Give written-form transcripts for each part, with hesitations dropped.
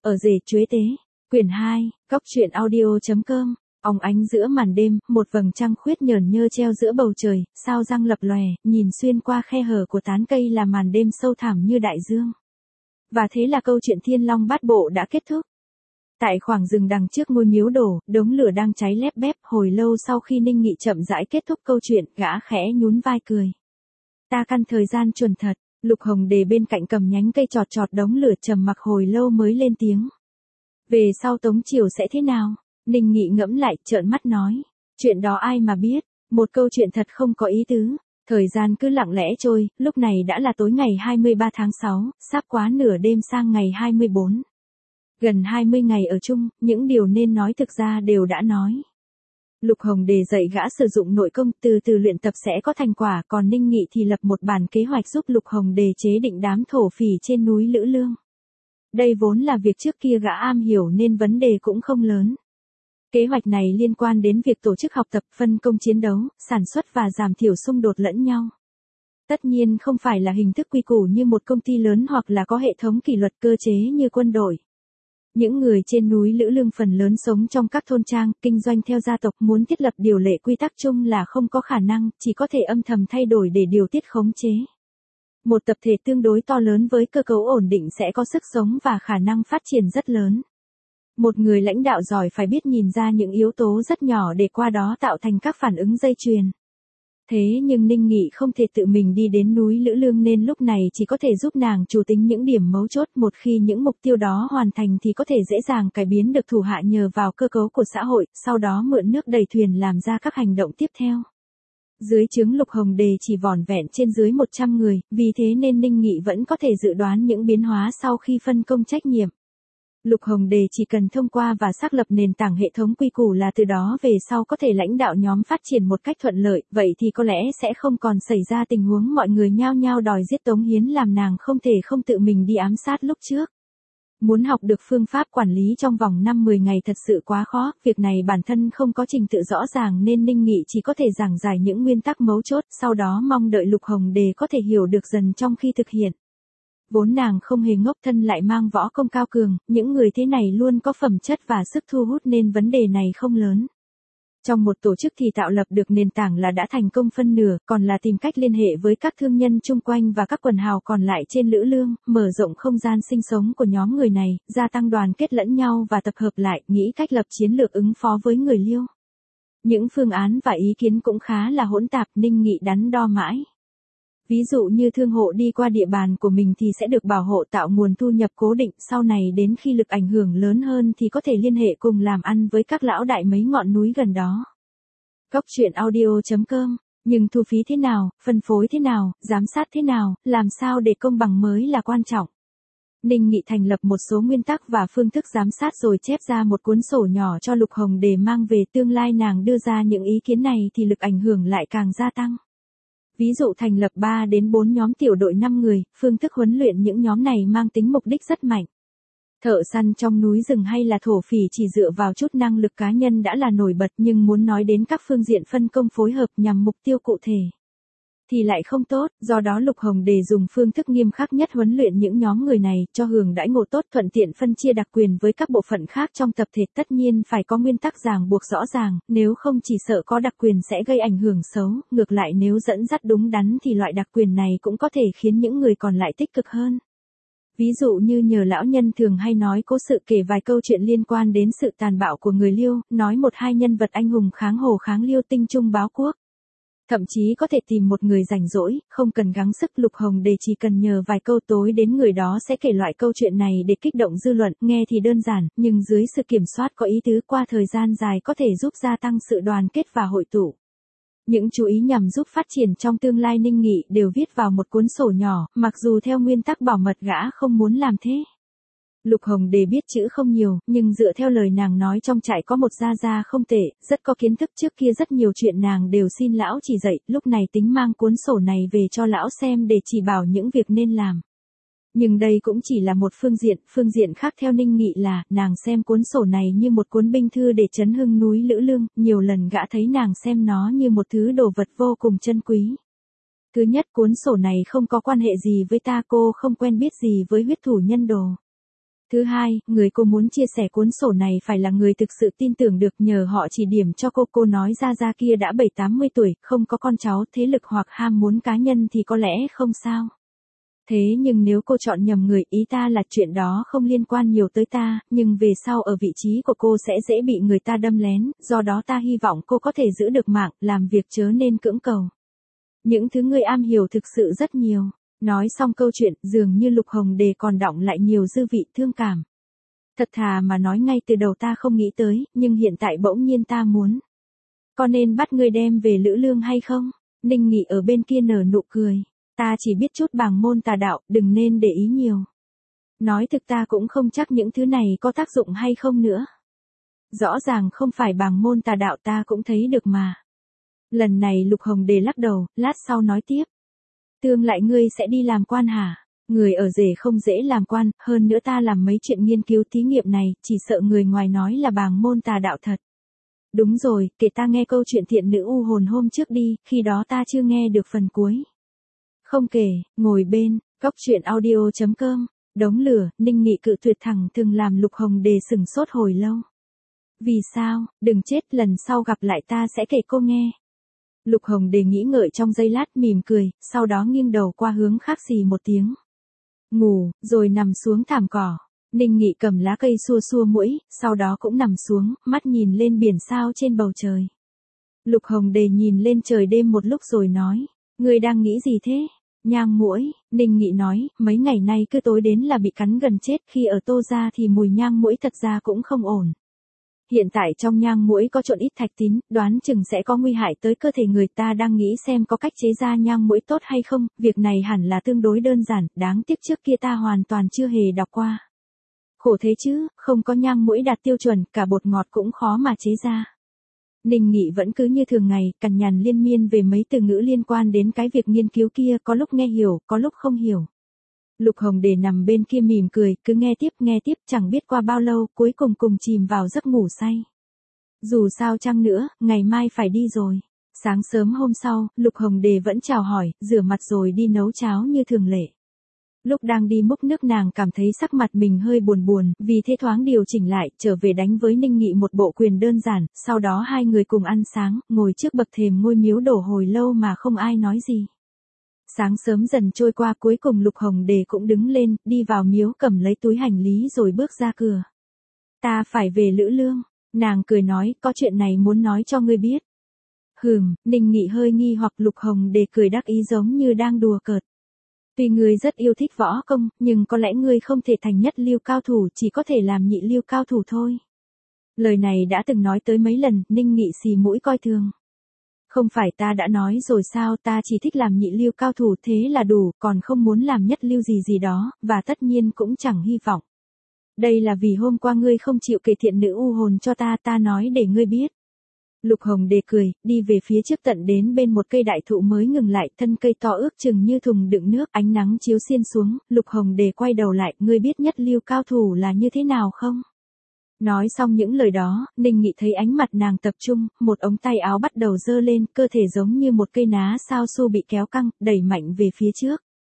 Ở rể chuế tế. Quyển 2, Cóc truyện audio.com. Óng ánh giữa màn đêm, một vầng trăng khuyết nhởn nhơ treo giữa bầu trời, sao răng lập lòe, nhìn xuyên qua khe hở của tán cây là màn đêm sâu thẳm như đại dương. Và thế là câu chuyện Thiên Long Bát Bộ đã kết thúc. Tại khoảng rừng đằng trước ngôi miếu đổ, đống lửa đang cháy lép bép, hồi lâu sau khi Ninh Nghị chậm rãi kết thúc câu chuyện, gã khẽ nhún vai cười. Ta căn thời gian chuẩn thật. Lục Hồng Đề bên cạnh cầm nhánh cây chọt chọt đống lửa, trầm mặc hồi lâu mới lên tiếng. Về sau Tống Triều sẽ thế nào? Ninh Nghị ngẫm lại, trợn mắt nói. Chuyện đó ai mà biết, một câu chuyện thật không có ý tứ. Thời gian cứ lặng lẽ trôi, lúc này đã là tối ngày 23 tháng 6, sắp quá nửa đêm sang ngày 24. Gần 20 ngày ở chung, những điều nên nói thực ra đều đã nói. Lục Hồng Đề dạy gã sử dụng nội công, từ từ luyện tập sẽ có thành quả, còn Ninh Nghị thì lập một bản kế hoạch giúp Lục Hồng Đề chế định đám thổ phỉ trên núi Lữ Lương. Đây vốn là việc trước kia gã am hiểu nên vấn đề cũng không lớn. Kế hoạch này liên quan đến việc tổ chức học tập, phân công chiến đấu, sản xuất và giảm thiểu xung đột lẫn nhau. Tất nhiên không phải là hình thức quy củ như một công ty lớn hoặc là có hệ thống kỷ luật cơ chế như quân đội. Những người trên núi Lữ Lương phần lớn sống trong các thôn trang, kinh doanh theo gia tộc, muốn thiết lập điều lệ quy tắc chung là không có khả năng, chỉ có thể âm thầm thay đổi để điều tiết khống chế. Một tập thể tương đối to lớn với cơ cấu ổn định sẽ có sức sống và khả năng phát triển rất lớn. Một người lãnh đạo giỏi phải biết nhìn ra những yếu tố rất nhỏ để qua đó tạo thành các phản ứng dây chuyền. Thế nhưng Ninh Nghị không thể tự mình đi đến núi Lữ Lương nên lúc này chỉ có thể giúp nàng chủ tính những điểm mấu chốt, một khi những mục tiêu đó hoàn thành thì có thể dễ dàng cải biến được thủ hạ nhờ vào cơ cấu của xã hội, sau đó mượn nước đẩy thuyền làm ra các hành động tiếp theo. Dưới trướng Lục Hồng Đề chỉ vỏn vẹn trên dưới 100 người, vì thế nên Ninh Nghị vẫn có thể dự đoán những biến hóa sau khi phân công trách nhiệm. Lục Hồng Đề chỉ cần thông qua và xác lập nền tảng hệ thống quy củ là từ đó về sau có thể lãnh đạo nhóm phát triển một cách thuận lợi, vậy thì có lẽ sẽ không còn xảy ra tình huống mọi người nhao nhao đòi giết Tống Hiến làm nàng không thể không tự mình đi ám sát lúc trước. Muốn học được phương pháp quản lý trong vòng 5-10 ngày thật sự quá khó, việc này bản thân không có trình tự rõ ràng nên Ninh Nghị chỉ có thể giảng giải những nguyên tắc mấu chốt, sau đó mong đợi Lục Hồng Đề có thể hiểu được dần trong khi thực hiện. Vốn nàng không hề ngốc, thân lại mang võ công cao cường, những người thế này luôn có phẩm chất và sức thu hút nên vấn đề này không lớn. Trong một tổ chức thì tạo lập được nền tảng là đã thành công phân nửa, còn là tìm cách liên hệ với các thương nhân chung quanh và các quần hào còn lại trên Lữ Lương, mở rộng không gian sinh sống của nhóm người này, gia tăng đoàn kết lẫn nhau và tập hợp lại, nghĩ cách lập chiến lược ứng phó với người Liêu. Những phương án và ý kiến cũng khá là hỗn tạp, Ninh Nghị đắn đo mãi. Ví dụ như thương hộ đi qua địa bàn của mình thì sẽ được bảo hộ tạo nguồn thu nhập cố định, sau này đến khi lực ảnh hưởng lớn hơn thì có thể liên hệ cùng làm ăn với các lão đại mấy ngọn núi gần đó. Cóc truyện audio.com. Nhưng thu phí thế nào, phân phối thế nào, giám sát thế nào, làm sao để công bằng mới là quan trọng. Ninh Nghị thành lập một số nguyên tắc và phương thức giám sát rồi chép ra một cuốn sổ nhỏ cho Lục Hồng để mang về, tương lai nàng đưa ra những ý kiến này thì lực ảnh hưởng lại càng gia tăng. Ví dụ thành lập 3 đến 4 nhóm tiểu đội 5 người, phương thức huấn luyện những nhóm này mang tính mục đích rất mạnh. Thợ săn trong núi rừng hay là thổ phỉ chỉ dựa vào chút năng lực cá nhân đã là nổi bật, nhưng muốn nói đến các phương diện phân công phối hợp nhằm mục tiêu cụ thể thì lại không tốt, do đó Lục Hồng Đề dùng phương thức nghiêm khắc nhất huấn luyện những nhóm người này, cho hưởng đãi ngộ tốt, thuận tiện phân chia đặc quyền với các bộ phận khác trong tập thể, tất nhiên phải có nguyên tắc ràng buộc rõ ràng, nếu không chỉ sợ có đặc quyền sẽ gây ảnh hưởng xấu, ngược lại nếu dẫn dắt đúng đắn thì loại đặc quyền này cũng có thể khiến những người còn lại tích cực hơn. Ví dụ như nhờ lão nhân thường hay nói cố sự, kể vài câu chuyện liên quan đến sự tàn bạo của người Liêu, nói một hai nhân vật anh hùng kháng Hồ kháng Liêu, tinh trung báo quốc. Thậm chí có thể tìm một người rảnh rỗi, không cần gắng sức, Lục Hồng Đề chỉ cần nhờ vài câu tối đến người đó sẽ kể loại câu chuyện này để kích động dư luận, nghe thì đơn giản, nhưng dưới sự kiểm soát có ý tứ qua thời gian dài có thể giúp gia tăng sự đoàn kết và hội tụ. Những chú ý nhằm giúp phát triển trong tương lai Ninh Nghị đều viết vào một cuốn sổ nhỏ, mặc dù theo nguyên tắc bảo mật gã không muốn làm thế. Lục Hồng Đề biết chữ không nhiều, nhưng dựa theo lời nàng nói trong trại có một gia gia không tệ, rất có kiến thức, trước kia rất nhiều chuyện nàng đều xin lão chỉ dạy, lúc này tính mang cuốn sổ này về cho lão xem để chỉ bảo những việc nên làm. Nhưng đây cũng chỉ là một phương diện khác theo Ninh Nghị là, nàng xem cuốn sổ này như một cuốn binh thư để trấn hưng núi Lữ Lương, nhiều lần gã thấy nàng xem nó như một thứ đồ vật vô cùng chân quý. Thứ nhất, cuốn sổ này không có quan hệ gì với ta, cô không quen biết gì với huyết thủ nhân đồ. Thứ hai, người cô muốn chia sẻ cuốn sổ này phải là người thực sự tin tưởng được, nhờ họ chỉ điểm cho cô nói ra kia đã 7-80 tuổi, không có con cháu, thế lực hoặc ham muốn cá nhân thì có lẽ không sao. Thế nhưng nếu cô chọn nhầm người, ý ta là chuyện đó không liên quan nhiều tới ta, nhưng về sau ở vị trí của cô sẽ dễ bị người ta đâm lén, do đó ta hy vọng cô có thể giữ được mạng, làm việc chớ nên cưỡng cầu. Những thứ ngươi am hiểu thực sự rất nhiều. Nói xong câu chuyện, dường như Lục Hồng Đề còn đọng lại nhiều dư vị thương cảm. Thật thà mà nói, ngay từ đầu ta không nghĩ tới, nhưng hiện tại bỗng nhiên ta muốn. Có nên bắt ngươi đem về Lữ Lương hay không? Ninh Nghị ở bên kia nở nụ cười. Ta chỉ biết chút bàng môn tà đạo, đừng nên để ý nhiều. Nói thực ta cũng không chắc những thứ này có tác dụng hay không nữa. Rõ ràng không phải bàng môn tà đạo, ta cũng thấy được mà. Lần này Lục Hồng Đề lắc đầu, lát sau nói tiếp. Tương lại ngươi sẽ đi làm quan hả? Người ở rể không dễ làm quan, hơn nữa ta làm mấy chuyện nghiên cứu thí nghiệm này, chỉ sợ người ngoài nói là bàng môn tà đạo thật. Đúng rồi, kể ta nghe câu chuyện thiện nữ u hồn hôm trước đi, khi đó ta chưa nghe được phần cuối. Không kể, ngồi bên, góc truyện audio.com, đống lửa, Ninh Nghị cự tuyệt thẳng thừng làm Lục Hồng Đề sửng sốt hồi lâu. Vì sao, đừng chết, lần sau gặp lại ta sẽ kể cô nghe. Lục Hồng Đề nghĩ ngợi trong giây lát, mỉm cười, sau đó nghiêng đầu qua hướng khác, xì một tiếng. Ngủ, rồi nằm xuống thảm cỏ. Ninh Nghị cầm lá cây xua xua mũi, sau đó cũng nằm xuống, mắt nhìn lên biển sao trên bầu trời. Lục Hồng Đề nhìn lên trời đêm một lúc rồi nói, ngươi đang nghĩ gì thế? Nhang muỗi, Ninh Nghị nói, mấy ngày nay cứ tối đến là bị cắn gần chết, khi ở Tô gia thì mùi nhang muỗi thật ra cũng không ổn. Hiện tại trong nhang muỗi có trộn ít thạch tín, đoán chừng sẽ có nguy hại tới cơ thể người, ta đang nghĩ xem có cách chế ra nhang muỗi tốt hay không, việc này hẳn là tương đối đơn giản, đáng tiếc trước kia ta hoàn toàn chưa hề đọc qua. Khổ thế chứ, không có nhang muỗi đạt tiêu chuẩn, cả bột ngọt cũng khó mà chế ra. Ninh Nghị vẫn cứ như thường ngày, cằn nhằn liên miên về mấy từ ngữ liên quan đến cái việc nghiên cứu kia, có lúc nghe hiểu, có lúc không hiểu. Lục Hồng Đề nằm bên kia mỉm cười, cứ nghe tiếp, chẳng biết qua bao lâu, cuối cùng chìm vào giấc ngủ say. Dù sao chăng nữa, ngày mai phải đi rồi. Sáng sớm hôm sau, Lục Hồng Đề vẫn chào hỏi, rửa mặt rồi đi nấu cháo như thường lệ. Lúc đang đi múc nước nàng cảm thấy sắc mặt mình hơi buồn, vì thế thoáng điều chỉnh lại, trở về đánh với Ninh Nghị một bộ quyền đơn giản, sau đó hai người cùng ăn sáng, ngồi trước bậc thềm ngôi miếu đổ hồi lâu mà không ai nói gì. Sáng sớm dần trôi qua, cuối cùng Lục Hồng Đề cũng đứng lên, đi vào miếu, cầm lấy túi hành lý rồi bước ra cửa. Ta phải về Lữ Lương, nàng cười nói, có chuyện này muốn nói cho ngươi biết. Ninh Nghị hơi nghi hoặc. Lục Hồng Đề cười đắc ý giống như đang đùa cợt. Tuy ngươi rất yêu thích võ công, nhưng có lẽ ngươi không thể thành nhất lưu cao thủ, chỉ có thể làm nhị lưu cao thủ thôi. Lời này đã từng nói tới mấy lần, Ninh Nghị xì mũi coi thường. Không phải ta đã nói rồi sao, ta chỉ thích làm nhị lưu cao thủ thế là đủ, còn không muốn làm nhất lưu gì đó, và tất nhiên cũng chẳng hy vọng. Đây là vì hôm qua ngươi không chịu kể thiện nữ u hồn cho ta nói để ngươi biết. Lục Hồng Đề cười, đi về phía trước tận đến bên một cây đại thụ mới ngừng lại, thân cây to ước chừng như thùng đựng nước, ánh nắng chiếu xiên xuống, Lục Hồng Đề quay đầu lại, ngươi biết nhất lưu cao thủ là như thế nào không? Nói xong những lời đó, Ninh Nghị thấy ánh mặt nàng tập trung, một ống tay áo bắt đầu giơ lên, cơ thể giống như một cây ná sao su bị kéo căng, đẩy mạnh về phía trước.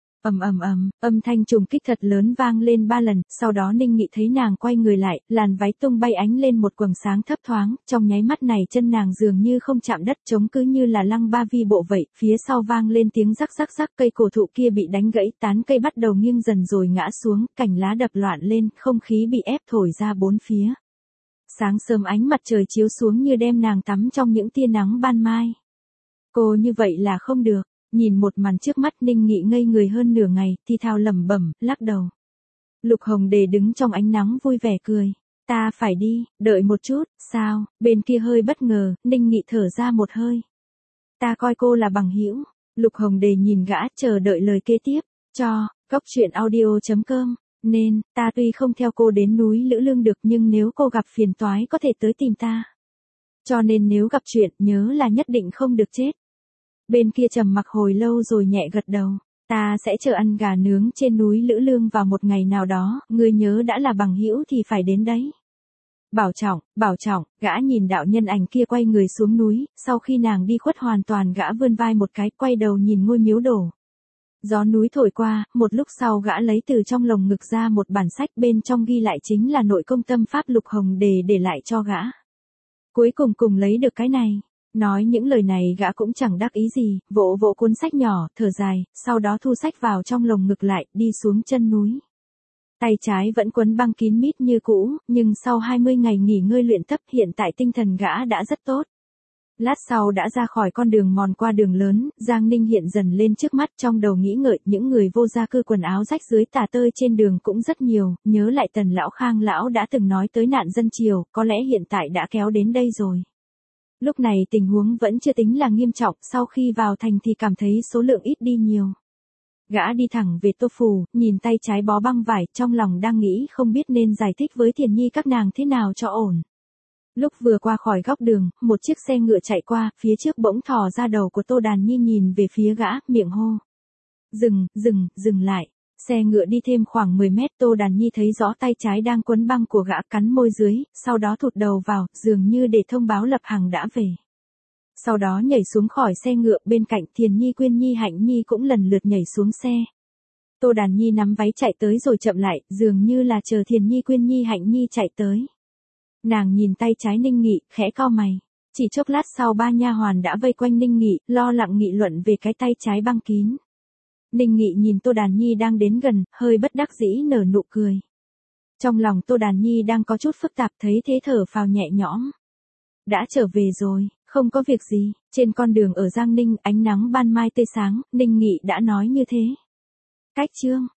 Âm thanh trùng kích thật lớn vang lên 3 lần, sau đó Ninh Nghị thấy nàng quay người lại, làn váy tung bay ánh lên một quầng sáng thấp thoáng, trong nháy mắt này chân nàng dường như không chạm đất, trống cứ như là lăng ba vi bộ vậy, phía sau vang lên tiếng rắc, cây cổ thụ kia bị đánh gãy, tán cây bắt đầu nghiêng dần rồi ngã xuống, cành lá đập loạn lên, không khí bị ép thổi ra bốn phía. Sáng sớm ánh mặt trời chiếu xuống như đem nàng tắm trong những tia nắng ban mai. Cô như vậy là không được. Nhìn một màn trước mắt, Ninh Nghị ngây người hơn nửa ngày, thì thào lẩm bẩm, lắc đầu. Lục Hồng Đề đứng trong ánh nắng vui vẻ cười. Ta phải đi, đợi một chút, sao? Bên kia hơi bất ngờ, Ninh Nghị thở ra một hơi. Ta coi cô là bằng hữu. Lục Hồng Đề nhìn gã, chờ đợi lời kế tiếp. Góc truyện audio.com. Nên, ta tuy không theo cô đến núi Lữ Lương được, nhưng nếu cô gặp phiền toái có thể tới tìm ta. Cho nên nếu gặp chuyện, nhớ là nhất định không được chết. Bên kia trầm mặc hồi lâu rồi nhẹ gật đầu. Ta sẽ chờ ăn gà nướng trên núi Lữ Lương vào một ngày nào đó, ngươi nhớ đã là bằng hữu thì phải đến đấy. Bảo trọng, gã nhìn đạo nhân ảnh kia quay người xuống núi, sau khi nàng đi khuất hoàn toàn gã vươn vai một cái, quay đầu nhìn ngôi miếu đổ. Gió núi thổi qua, một lúc sau gã lấy từ trong lồng ngực ra một bản sách, bên trong ghi lại chính là nội công tâm pháp Lục Hồng Đề để lại cho gã. Cuối cùng cùng lấy được cái này. Nói những lời này gã cũng chẳng đắc ý gì, vỗ vỗ cuốn sách nhỏ, thở dài, sau đó thu sách vào trong lồng ngực lại, đi xuống chân núi. Tay trái vẫn quấn băng kín mít như cũ, nhưng sau 20 ngày nghỉ ngơi luyện tập, hiện tại tinh thần gã đã rất tốt. Lát sau đã ra khỏi con đường mòn qua đường lớn, Giang Ninh hiện dần lên trước mắt, trong đầu nghĩ ngợi, những người vô gia cư quần áo rách rưới tả tơi trên đường cũng rất nhiều, nhớ lại Tần lão Khang lão đã từng nói tới nạn dân triều, có lẽ hiện tại đã kéo đến đây rồi. Lúc này tình huống vẫn chưa tính là nghiêm trọng, sau khi vào thành thì cảm thấy số lượng ít đi nhiều. Gã đi thẳng về Tô Phủ, nhìn tay trái bó băng vải, trong lòng đang nghĩ không biết nên giải thích với Thiền Nhi các nàng thế nào cho ổn. Lúc vừa qua khỏi góc đường, một chiếc xe ngựa chạy qua, phía trước bỗng thò ra đầu của Tô Đàn Nhi nhìn về phía gã, miệng hô. Dừng lại. Xe ngựa đi thêm khoảng 10 mét, Tô Đàn Nhi thấy rõ tay trái đang quấn băng của gã, cắn môi dưới, sau đó thụt đầu vào, dường như để thông báo Lập Hằng đã về. Sau đó nhảy xuống khỏi xe ngựa, bên cạnh Thiền Nhi, Quyên Nhi, Hạnh Nhi cũng lần lượt nhảy xuống xe. Tô Đàn Nhi nắm váy chạy tới rồi chậm lại, dường như là chờ Thiền Nhi, Quyên Nhi, Hạnh Nhi chạy tới. Nàng nhìn tay trái Ninh Nghị, khẽ cau mày. Chỉ chốc lát sau ba nha hoàn đã vây quanh Ninh Nghị, lo lặng nghị luận về cái tay trái băng kín. Ninh Nghị nhìn Tô Đàn Nhi đang đến gần, hơi bất đắc dĩ nở nụ cười. Trong lòng Tô Đàn Nhi đang có chút phức tạp, thấy thế thở phào nhẹ nhõm. Đã trở về rồi, không có việc gì. Trên con đường ở Giang Ninh, ánh nắng ban mai tươi sáng, Ninh Nghị đã nói như thế. Cách chương